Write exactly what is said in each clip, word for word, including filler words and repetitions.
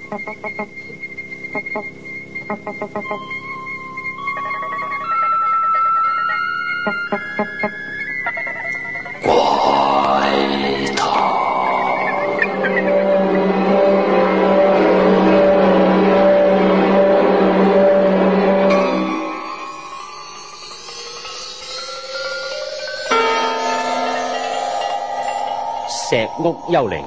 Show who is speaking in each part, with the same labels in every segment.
Speaker 1: 石屋幽靈，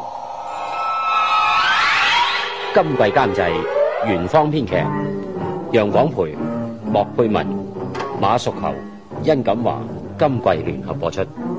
Speaker 1: 今季監製元芳，編劇楊廣培、莫佩文、馬淑球、殷錦華，今季聯合播出。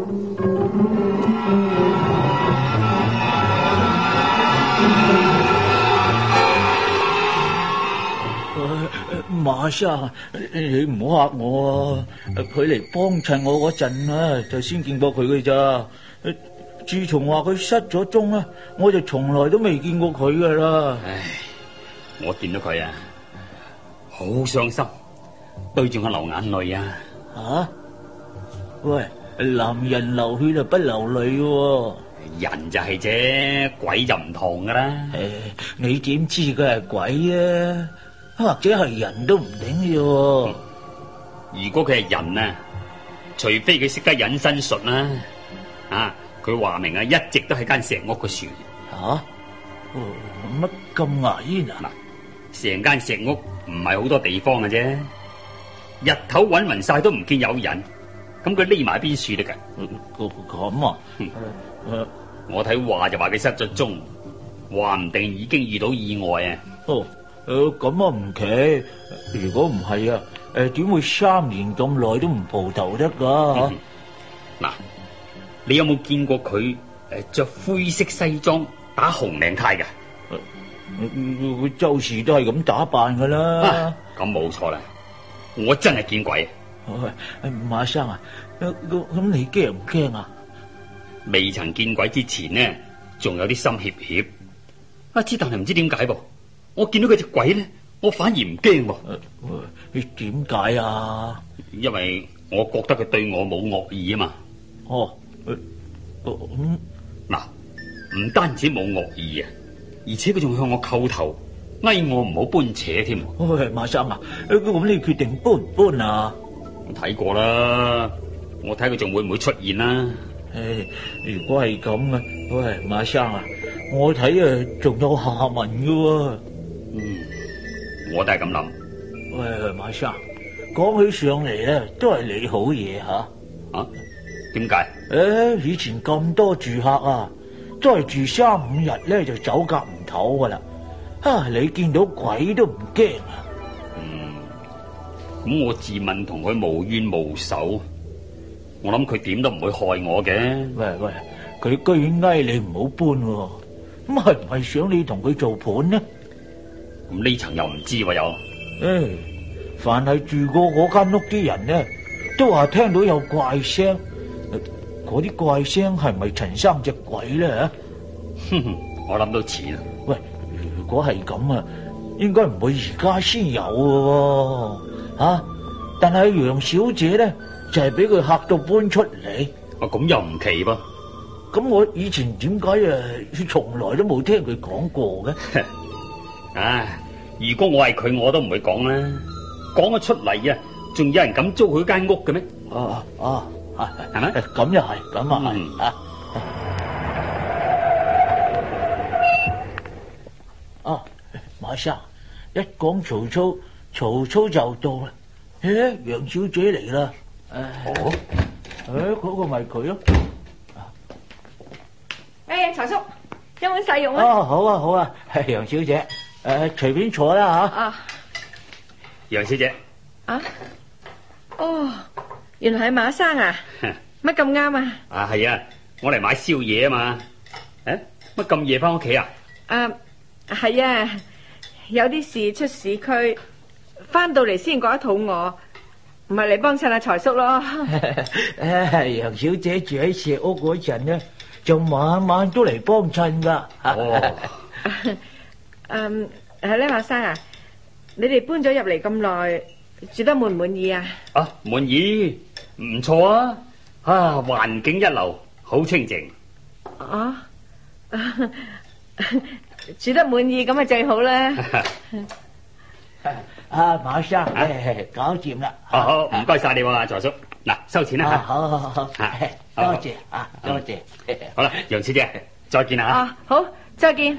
Speaker 2: 馬生，你唔好嚇我啊！佢嚟幫襯我嗰陣啊，就先見過佢嘅咋。自從話佢失咗蹤啊，我就從來都未見過佢噶啦。
Speaker 3: 唉，我見到佢啊，好傷心，對住我流眼淚啊！
Speaker 2: 吓、啊？喂，男人流血就不流淚嘅。
Speaker 3: 人就係啫，鬼就唔同噶啦。
Speaker 2: 誒，你點知佢係鬼啊？或者係人都唔定嘅。
Speaker 3: 如果佢係人啊，除非佢識得隱身術啦。啊！佢話明啊，一直都喺間石屋嘅樹。
Speaker 2: 吓？乜咁牙煙啊？
Speaker 3: 嗱，成間石屋唔係好多地方嘅啫，日頭搵勻晒都唔見有人，咁佢匿埋邊樹得噶？
Speaker 2: 咁啊？
Speaker 3: 嗯、我睇話就話佢失咗蹤，話唔定已經遇到意外啊！
Speaker 2: 哦，誒，咁啊唔奇。如果唔係啊，誒，點會三年咁耐都唔蒲頭得噶？嗱、
Speaker 3: 嗯。你有冇見過佢誒着灰色西裝打紅領呔噶？
Speaker 2: 佢周時都係咁打扮噶啦。
Speaker 3: 咁冇錯啦，我真係見鬼。
Speaker 2: 喂，馬生啊，咁你驚唔驚啊？
Speaker 3: 未曾見鬼之前呢，仲有啲心怯怯。啊，之但係唔知點解噃，我見到佢隻鬼咧，我反而唔驚噃。
Speaker 2: 你點解啊？
Speaker 3: 因為我覺得佢對我冇惡意啊嘛。
Speaker 2: 哦。咁
Speaker 3: 嗱，唔單止冇惡意啊，而且佢仲向我叩頭，嗌我唔好搬扯添。
Speaker 2: 喂，馬生啊，咁你決定搬唔搬啊？
Speaker 3: 我睇過啦，我睇佢仲會唔會出現啦？
Speaker 2: 誒，如果係咁嘅，喂，馬生啊，我睇啊仲有下文噶。
Speaker 3: 嗯，我都係咁諗。
Speaker 2: 喂，馬生，講起上嚟咧，都係你好嘢吓。
Speaker 3: 啊？點解？
Speaker 2: 誒，以前咁多住客啊，都係住三五日咧就走夾唔唞噶啦。啊，你見到鬼都唔驚啊？
Speaker 3: 嗯，咁我自問同佢無冤無仇，我諗佢點都唔會害我嘅。
Speaker 2: 喂喂，佢居然嗌你唔好搬，咁係唔係想你同佢做伴呢？
Speaker 3: 咁呢層又唔知喎又。
Speaker 2: 誒，凡係住過嗰間屋啲人呢，都話聽到有怪聲。嗰啲怪聲係咪陳生隻鬼咧？
Speaker 3: 哼哼，我諗到似啦。
Speaker 2: 喂，如果係咁啊，應該唔會而家先有嘅，吓、啊。但係楊小姐咧，就係俾佢嚇到搬出嚟。
Speaker 3: 啊，咁又唔奇噃。
Speaker 2: 咁我以前點解啊，從來都冇聽佢講過嘅？
Speaker 3: 唉，如果我係佢，我都唔會講啦。講咗出嚟啊，仲有人敢租佢間屋嘅咩？
Speaker 2: 啊啊！啊，
Speaker 3: 係咪？
Speaker 2: 咁又係，咁啊係啊！啊，馬生，一講曹操，曹操就到啦。誒，楊小姐嚟啦。哦，誒，嗰個咪佢咯。
Speaker 4: 誒，曹叔，一碗細肉啊！
Speaker 2: 哦，好啊，好啊，係楊小姐，誒，隨便坐啦吓。
Speaker 4: 啊，
Speaker 3: 楊小姐。
Speaker 4: 啊，哦。原來係馬生啊？乜咁啱啊？
Speaker 3: 啊係啊，我嚟買宵夜啊嘛。誒，乜咁夜翻屋企啊？
Speaker 4: 啊，係啊，有啲事出市區，翻到嚟先覺得肚餓，唔係嚟幫襯阿財叔咯。
Speaker 2: 誒，楊小姐住喺石屋嗰陣呢，就晚晚都嚟幫襯噶。
Speaker 3: 哦。
Speaker 4: 嗯，係咧，馬生啊，你哋搬咗入嚟咁耐，住得滿唔滿意啊？
Speaker 3: 啊，滿意，唔錯啊！啊，環境一流，好清靜。
Speaker 4: 啊， 住得滿意咁啊最好啦。
Speaker 2: 啊，馬生，誒，搞掂啦。
Speaker 3: 好好，唔該晒你喎，財叔。嗱，收錢啦吓。
Speaker 2: 好好好，多謝啊，多謝。
Speaker 3: 好啦，楊小姐，再見啦吓。
Speaker 4: 啊，好，再見。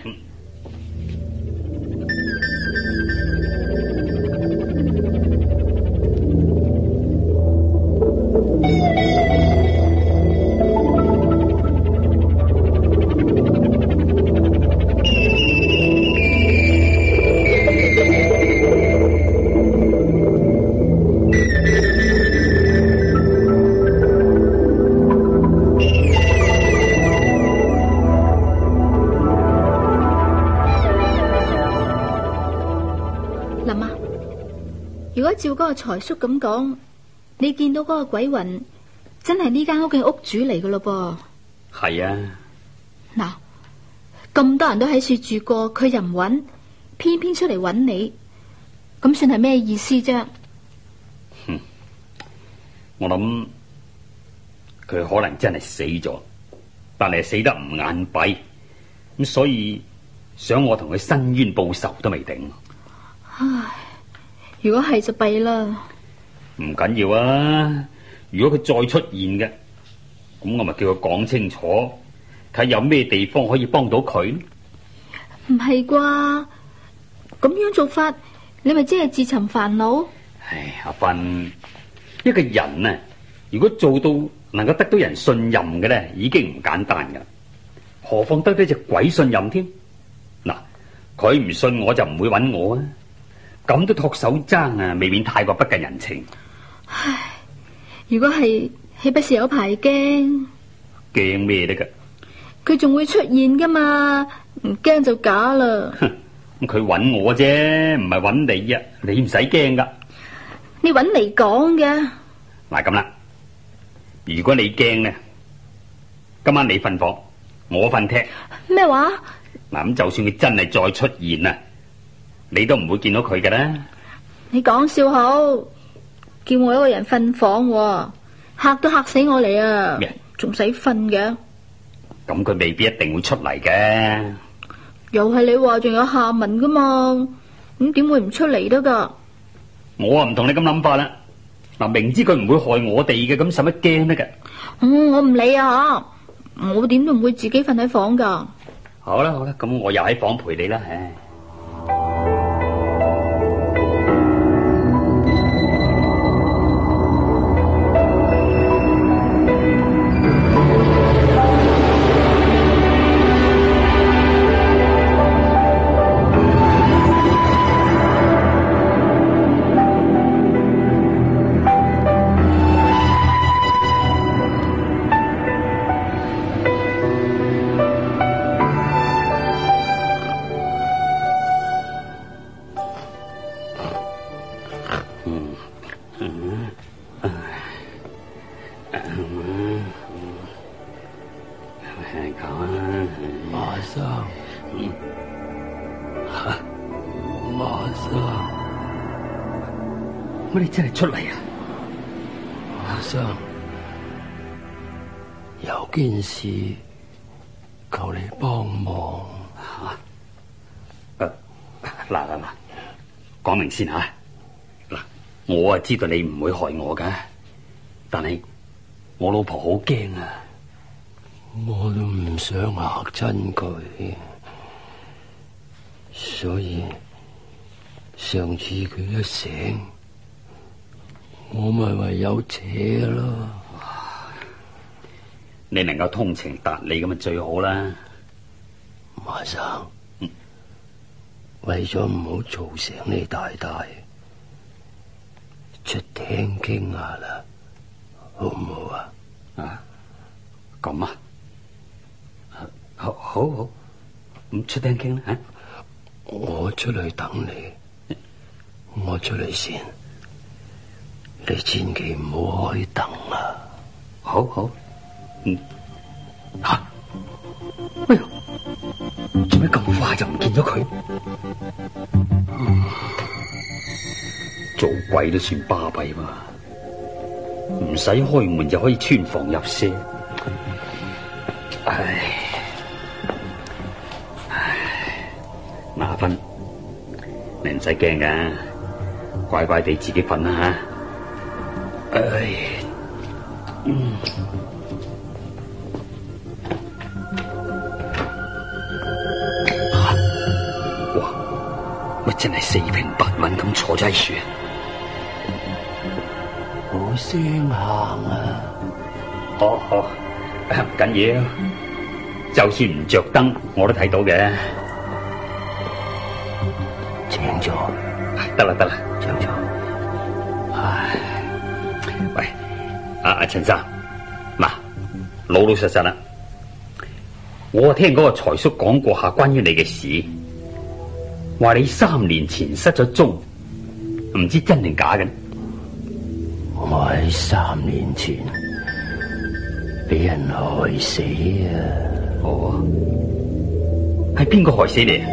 Speaker 5: 如果照嗰個財叔咁講，你見到嗰個鬼魂真係呢間屋嘅屋主嚟噶咯噃？
Speaker 3: 係啊。
Speaker 5: 嗱，咁多人都喺處住過，佢又唔揾，偏偏出嚟揾你，咁算係咩意思啫？
Speaker 3: 哼，我諗佢可能真係死咗，但係死得唔眼閉，咁所以想我同佢申冤報仇都未定。
Speaker 5: 唉，如果係就弊啦。
Speaker 3: 唔緊要啊，如果佢再出現嘅，咁我咪叫佢講清楚，睇有咩地方可以幫到佢。
Speaker 5: 唔係啩？咁樣做法，你咪即係自尋煩惱？
Speaker 3: 唉，阿芬，一個人啊，如果做到能夠得到人信任嘅咧，已經唔簡單噶，何況得到隻鬼信任添？嗱，佢唔信我就唔會揾我啊，咁都托手踭啊，未免太過不近人情。
Speaker 5: 唉，如果係，豈不是有排驚？
Speaker 3: 驚咩得噶？
Speaker 5: 佢仲會出現噶嘛？唔驚就假啦。
Speaker 3: 咁佢揾我啫，唔係揾你啊！你唔使驚噶。
Speaker 5: 你揾嚟講嘅。
Speaker 3: 嗱咁啦，如果你驚呢，今晚你瞓房，我瞓廳。
Speaker 5: 咩話？
Speaker 3: 嗱咁，就算佢真係再出現啊，你都唔會見到佢噶啦。
Speaker 5: 你講笑好，叫我一個人瞓房，嚇都嚇死我嚟啊！仲使瞓嘅？
Speaker 3: 咁佢未必一定會出嚟嘅。
Speaker 5: 又係你話仲有下文噶嘛？咁點會唔出嚟得噶？
Speaker 3: 我啊唔同你咁諗法啦。嗱，明知佢唔會害我哋嘅，咁使乜驚得噶？
Speaker 5: 嗯，我唔理啊吓，我點都唔會自己瞓喺房噶。
Speaker 3: 好啦好啦，咁我又喺房陪你啦，唉。乜你真係出嚟啊？
Speaker 6: 阿生，有件事求你幫忙。
Speaker 3: 吓，誒，嗱嗱嗱，講明先吓。嗱，我啊知道你唔會害我噶，但係我老婆好驚啊。
Speaker 6: 我都唔想嚇親佢，所以上次佢一醒，我咪唯有扯咯。
Speaker 3: 你能夠通情達理咁啊最好啦，
Speaker 6: 馬生。嗯、為咗唔好嘈醒你大大，出廳傾下啦，好唔好啊？
Speaker 3: 啊，咁啊，好好好，咁出廳傾啦吓。
Speaker 6: 我出去等你，我出嚟先。你千祈唔好開燈啊！
Speaker 3: 好好，嗯，吓、啊，哎呀，做咩咁快就唔見咗佢？嗯、做鬼都算巴閉嘛，唔使開門就可以穿房入舍。唉，唉， 下瞓，你唔使驚噶，乖乖地自己瞓啦吓。唉，嗯，啊，哇，乜真係四平八穩咁坐咗喺樹啊！
Speaker 6: 冇聲行啊！
Speaker 3: 哦哦，唔緊要，就算唔着燈，我都睇到嘅。
Speaker 6: 請坐，
Speaker 3: 得啦得啦，
Speaker 6: 請坐。
Speaker 3: 唉，喂，阿阿陳生，嗱，老老實實啦，我聽嗰個財叔講過下關於你嘅事，話你三年前失咗蹤，唔知真定假嘅。
Speaker 6: 我喺三年前俾人害死啊！
Speaker 3: 哦，係邊個害死你啊？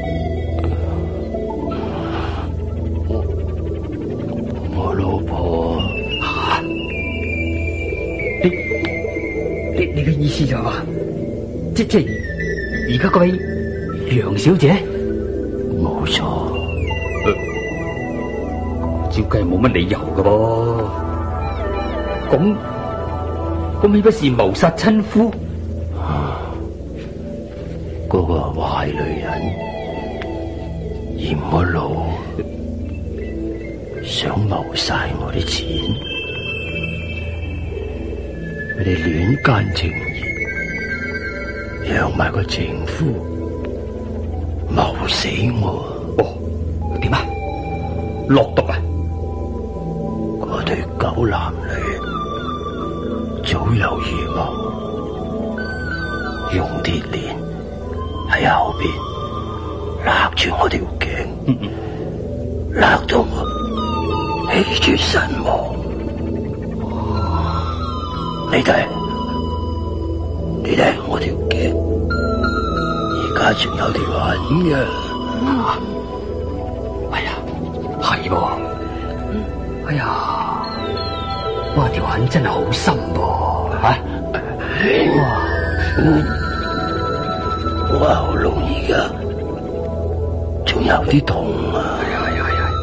Speaker 6: 我我老婆。
Speaker 3: 吓、啊？你你你嘅意思就係話，即即係而家嗰位楊小姐？
Speaker 6: 冇錯。
Speaker 3: 呃、照計冇乜理由㗎噃。咁咁豈不是謀殺親夫？
Speaker 6: 嗰個壞女人嫌我老，想謀晒我啲錢，佢哋亂奸情義，養埋個情夫，謀死我。
Speaker 3: 哦，點啊？落毒啊？
Speaker 6: 嗰對狗男女早有預謀，用鐵鏈喺後邊勒住我條頸，
Speaker 3: 嗯嗯，
Speaker 6: 勒到我氣絕身亡。你睇，你睇我條頸，而家仲有條痕嘅。
Speaker 3: 啊，哎呀，係噃，哎呀，哇，條痕真係好深噃，吓、啊，哇，
Speaker 6: 我喉嚨而家仲有啲痛啊！
Speaker 3: 係啊係啊係啊，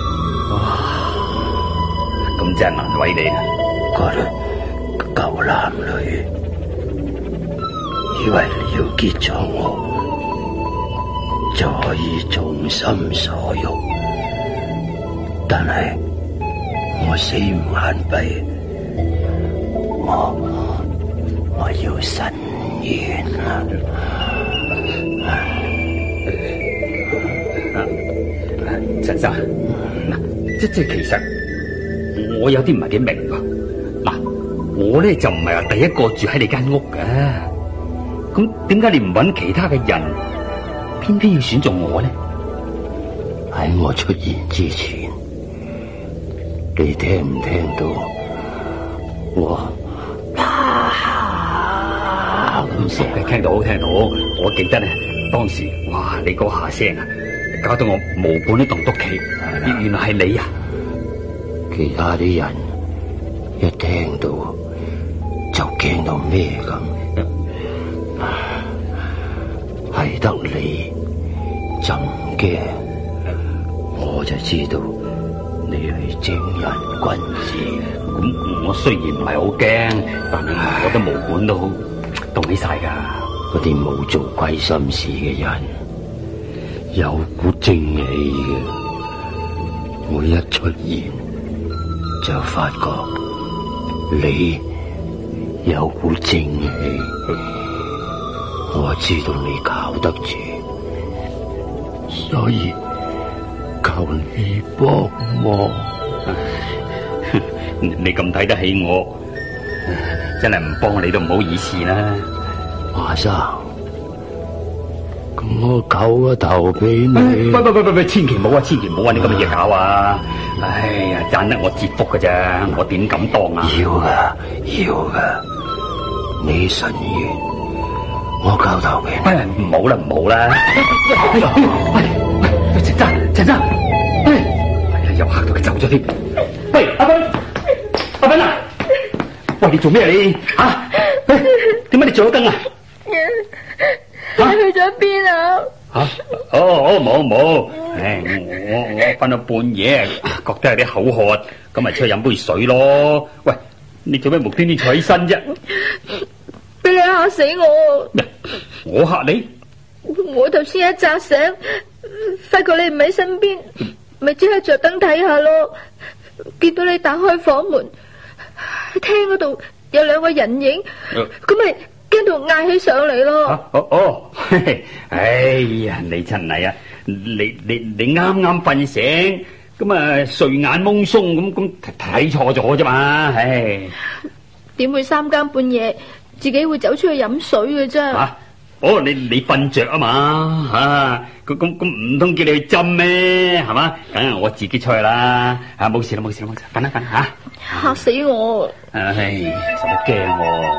Speaker 3: 哇，咁真係難為你啦。
Speaker 6: 嗰對狗男女以為了結咗我就可以縱心所欲，但係我死唔眼閉，我我要伸冤啦！
Speaker 3: 陳生，嗱，即即係其實我有啲唔係幾明喎。嗱，我咧就唔係話第一個住喺你間屋嘅，咁點解你唔揾其他嘅人，偏偏要選中我咧？
Speaker 6: 喺我出現之前，你聽唔聽到我啊咁聲？
Speaker 3: 聽到聽到，我記得咧，當時哇，你嗰下聲啊，搞到我毛管都戙篤企。原來係你啊！
Speaker 6: 其他啲人一聽到就驚到咩咁，係得你就唔驚，我就知道你係正人君子。
Speaker 3: 咁我雖然唔係好驚，但係我覺得毛管都戙起晒噶。
Speaker 6: 嗰啲冇做虧心事嘅人有股正氣嘅，我一出現就發覺你有股正氣，我知道你靠得住，所以求你幫忙。
Speaker 3: 你咁睇得起我，真係唔幫你都唔好意思啦。
Speaker 6: 華生，咁我叩個頭俾你。
Speaker 3: 喂喂喂喂喂，千祈唔好啊，千祈唔好啊！你咁嘅嘢搞啊！哎呀，賺得我折福㗎咋，我點敢當啊？
Speaker 6: 要噶，要噶，你信願，我叩頭俾你。
Speaker 3: 喂，唔好啦，唔好啦！哎呀，喂喂，陳生，陳生，喂，哎呀，又嚇到佢走咗添。喂，阿斌，阿斌啊！喂，你做咩你吓？喂，點解你着咗燈啊？
Speaker 5: 你去咗邊啊？
Speaker 3: 吓、啊？哦哦，冇冇，唉，我我瞓到半夜，覺得有啲口渴，咁咪出去飲杯水咯。喂，你做咩無端端坐起身啫？
Speaker 5: 俾你嚇死我！
Speaker 3: 咩？我嚇你？
Speaker 5: 我頭先一扎醒，發覺你唔喺身邊，咪即刻着燈睇下咯。見到你打開房門，廳嗰度有兩個人影，咁咪驚到嗌起上嚟咯。
Speaker 3: 啊、哦哦，嘿嘿，哎呀，你真係啊！你你你啱啱瞓醒，咁啊睡眼蒙鬆咁咁睇錯咗啫嘛，唉！
Speaker 5: 點會三更半夜自己會走出去飲水嘅啫？
Speaker 3: 啊！哦，你你瞓着啊嘛，啊，咁咁咁唔通叫你去斟咩？係嘛？梗係我自己出去啦。啊，冇事啦，冇事啦，冇事，瞓啦瞓啦吓。
Speaker 5: 嚇死我！
Speaker 3: 唉，使乜驚我？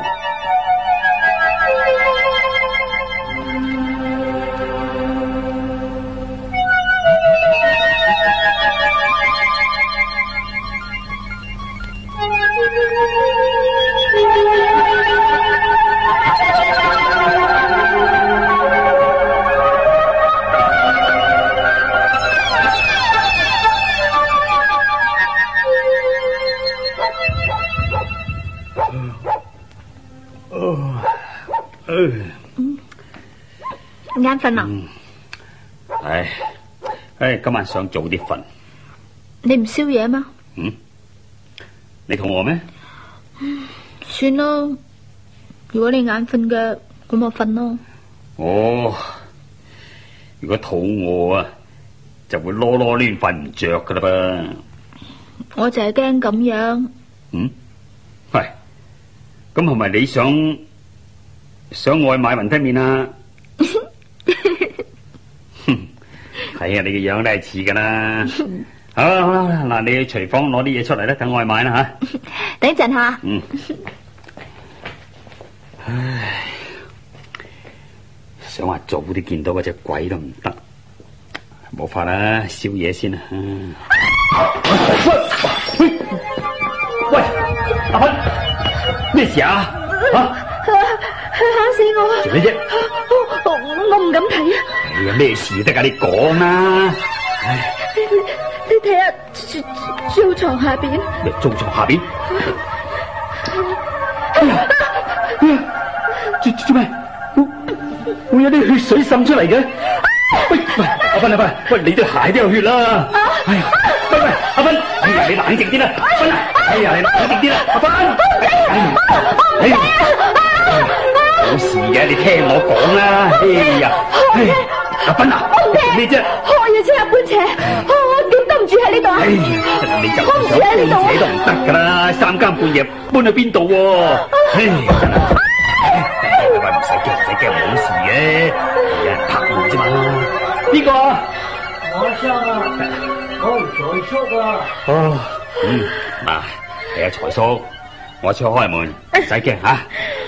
Speaker 5: 眼瞓啊！
Speaker 3: 唉唉，今晚想早啲瞓。
Speaker 5: 你唔宵夜咩？
Speaker 3: 嗯，你肚餓咩？
Speaker 5: 算咯，如果你眼瞓嘅，咁我瞓咯。
Speaker 3: 哦，如果肚餓啊，就會囉囉攣瞓唔着噶啦噃。
Speaker 5: 我就係驚咁樣。
Speaker 3: 嗯，係，咁係咪你想想外賣雲吞麵啊？係啊，你嘅樣都係似噶啦。好啦好啦，嗱，你去廚房攞啲嘢出嚟啦，等外賣啦吓。
Speaker 5: 等陣下。
Speaker 3: 嗯。唉，想話早啲見到嗰隻鬼都唔得，冇法啦，宵夜先啦。嗯、喂喂喂，阿芬，咩事啊？啊！
Speaker 5: 嚇死我！
Speaker 3: 做咩啫？
Speaker 5: 我我唔敢睇啊！
Speaker 3: 哎呀，咩事得噶？你講啦！唉，
Speaker 5: 你睇下灶床下邊。
Speaker 3: 咩灶床下邊？哎呀！哎呀！做做咩？會有啲血水滲出嚟嘅？喂喂，阿芬阿芬，喂，你對鞋都有血啦！哎呀，喂喂，阿芬，哎呀，你冷靜啲啦，阿芬啊！哎呀，你冷靜啲啦，阿芬！哎呀！冇事嘅，你聽我講啦。哎呀，阿芬啊，做咩啫？
Speaker 5: 我要即刻搬車，我我點都唔住喺呢度啊！
Speaker 3: 哎呀，你就想搬車都唔得噶啦，三更半夜搬去邊度？哎呀，真係，喂，唔使驚，唔使驚，冇事嘅，有人拍門啫嘛。邊個？
Speaker 2: 我生啊，我財叔啊。
Speaker 3: 哦，嗯，嗱，係啊，財叔，我出去開門，唔使驚吓。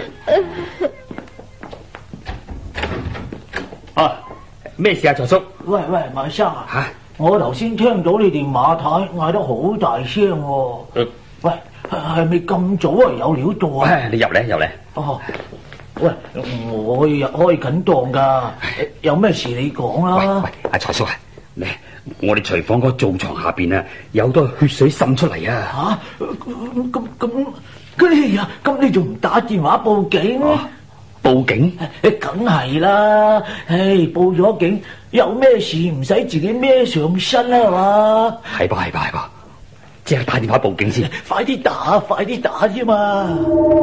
Speaker 3: 哦，咩事啊，財叔？
Speaker 2: 喂喂，馬生啊，
Speaker 3: 吓，
Speaker 2: 我頭先聽到你哋馬太嗌得好大聲喎。
Speaker 3: 嗯
Speaker 2: 喂，係咪咁早啊？有料到啊？
Speaker 3: 喂，你入嚟，入嚟。
Speaker 2: 哦，喂，我入開緊檔噶，有咩事你講
Speaker 3: 喂
Speaker 2: 啦。
Speaker 3: 喂，阿財叔啊，你我哋廚房嗰個灶床下邊啊，有好多血水滲出嚟啊！
Speaker 2: 吓，咁咁，哎呀，咁你仲唔打電話報警？
Speaker 3: 啊報警？
Speaker 2: 梗係啦，唉，報咗警，有咩事唔使自己孭上身啦，係嘛？
Speaker 3: 係噃係噃係噃，即刻打電話報警先。
Speaker 2: 快啲打，快啲打啫嘛！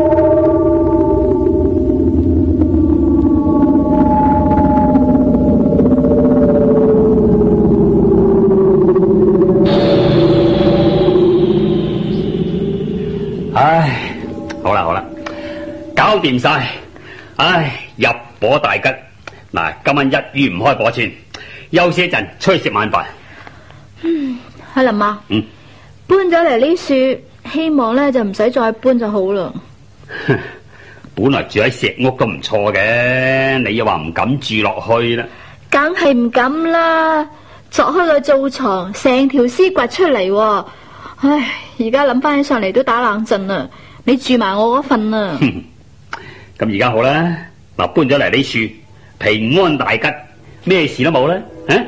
Speaker 3: 唉，好啦好啦，搞掂晒。唉，入伙大吉。嗱，今晚一於唔開火串，休息一陣，出去食晚飯。
Speaker 5: 嗯，阿林啊，
Speaker 3: 嗯，
Speaker 5: 搬咗嚟呢樹，希望咧就唔使再搬就好啦。
Speaker 3: 本來住喺石屋都唔錯嘅，你又話唔敢住落去啦。
Speaker 5: 梗係唔敢啦，鑿開個灶床，成條屍掘出嚟。唉，而家諗翻起上嚟都打冷震啊！你住埋我嗰份啊！
Speaker 3: 咁而家好啦，嗱，搬咗嚟呢樹，平安大吉， 咩事都冇咧？啊！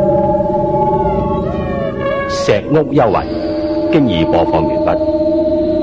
Speaker 1: 石屋幽魂經已播放完畢，